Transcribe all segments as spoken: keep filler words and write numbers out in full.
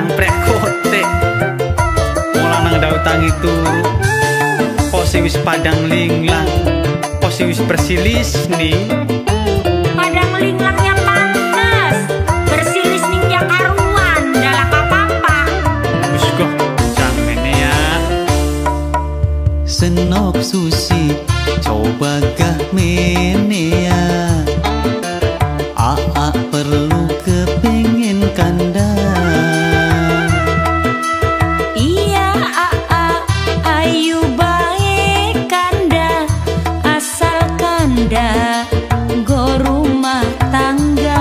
jangprek kotek. Mula nang dau tangi turu, posi wis padang linglang, posi wis bersilis nih. Padang linglangnya panas, bersilis ning ya karuan, dalah apa-apa. Wis kok jamene ya. Senok susi coba gah menea, Aa perlu kepengen kandang. Iya aa, ayu bae kanda, asal kanda go rumah tangga.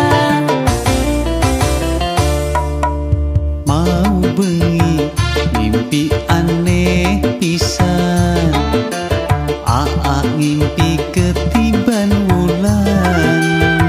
Mau bengi mimpi aneh pisan, Aa ngimpi ketiban wulan.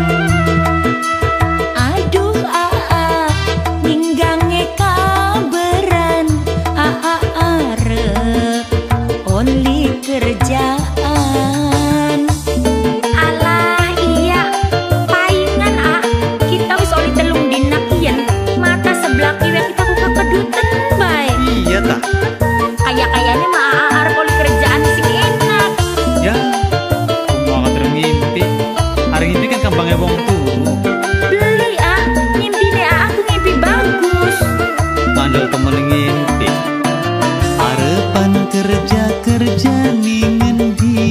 Aduh aa, minggange kaberan, aa arep only kerjaan. Alah iya, paingan a, kita wis oli telung dina kian, mata sebelah kiwe kita buka kedutan bae. Iya tak? Kayak-kayaknya mah aa arep oli kerjaan sing enak. Ya, mau akan terus ngimpi. Hari ngimpi kan gampangnya wong turu. Beli a, ngimpi deh a, aku ngimpi bagus. Mandel temen ngimpi. Arepan kerja-kerja ningendi,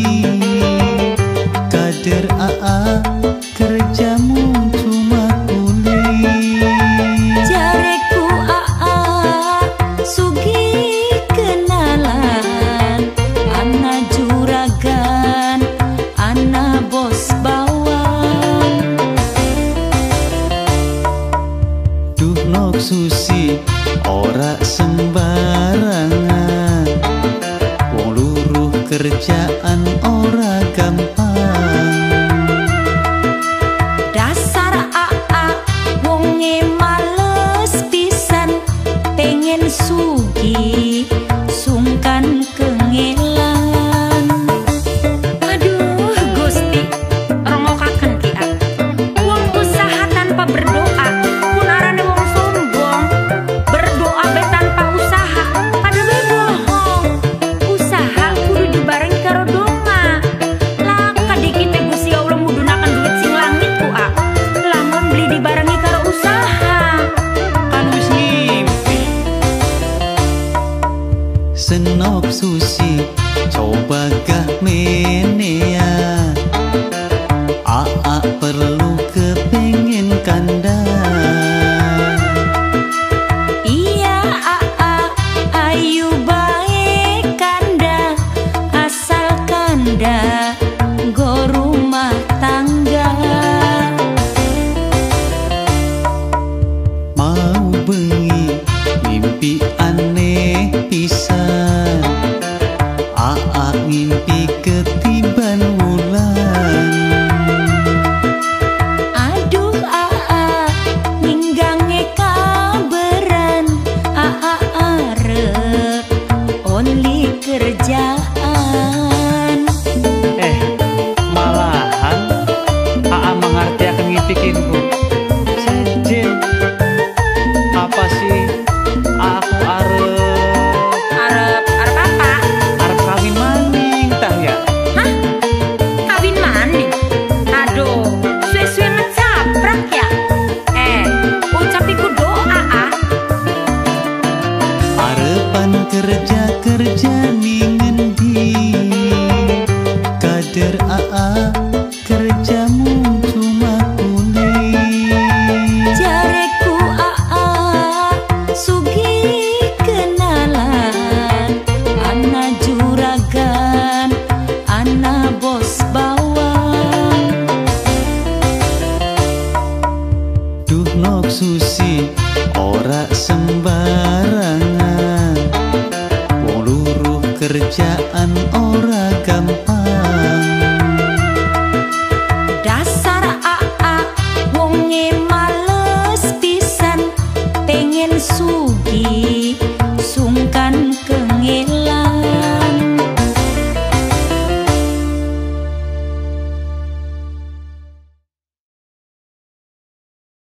kader Aa kerjamu cuma kulit. Jareku aa, sugi kenalan, ana juragan, ana bos bawang. Duh nok susi ora sembarangan, wong luruh kerjaan ora gampang. Dasar aa, wonge males pisan, pengen sugi, sungkan kengelan. Aduh Gusti, rongokaken ki a. Wong usaha tanpa berdoa, pun arane wong sombong. Berdoa be tanpa usaha, pada be bohong. Usaha kudu dibarengi karo donga. Lah kadiki teh Gusti Allah mudhunaken duit sing langit ku a. Lamun beli dibarengi karo usaha. Kan wis ngimpi. Senok susi coba gah menea, Aa perlu kepengen kandang. Iya aa, ayu bae kanda, asal kanda go rumah tangga. Mau bengi mimpi aneh pisan, Aa ngimpi ketiban wulan. Aduh aa, minggange kaberan, aa arep only kerjaan. Eh, malahan Aa mengerti akan ngipikinku. Sejen, apa sih? Aku arep Arep arep apa? arep kawin maning tah ya. Hah? Kawin maning? Aduh, suwe-suwe ngecaprak ya. Eh, ucapiku doa ah. Arepan kerja-kerja ningendi, kader Aa kerjamu cuma kulit. Jareku aa, sugi kenalan, ana juragan, ana bos bawang. Duh nok susi ora sembarangan, wong luruh kerjaan ora gampang.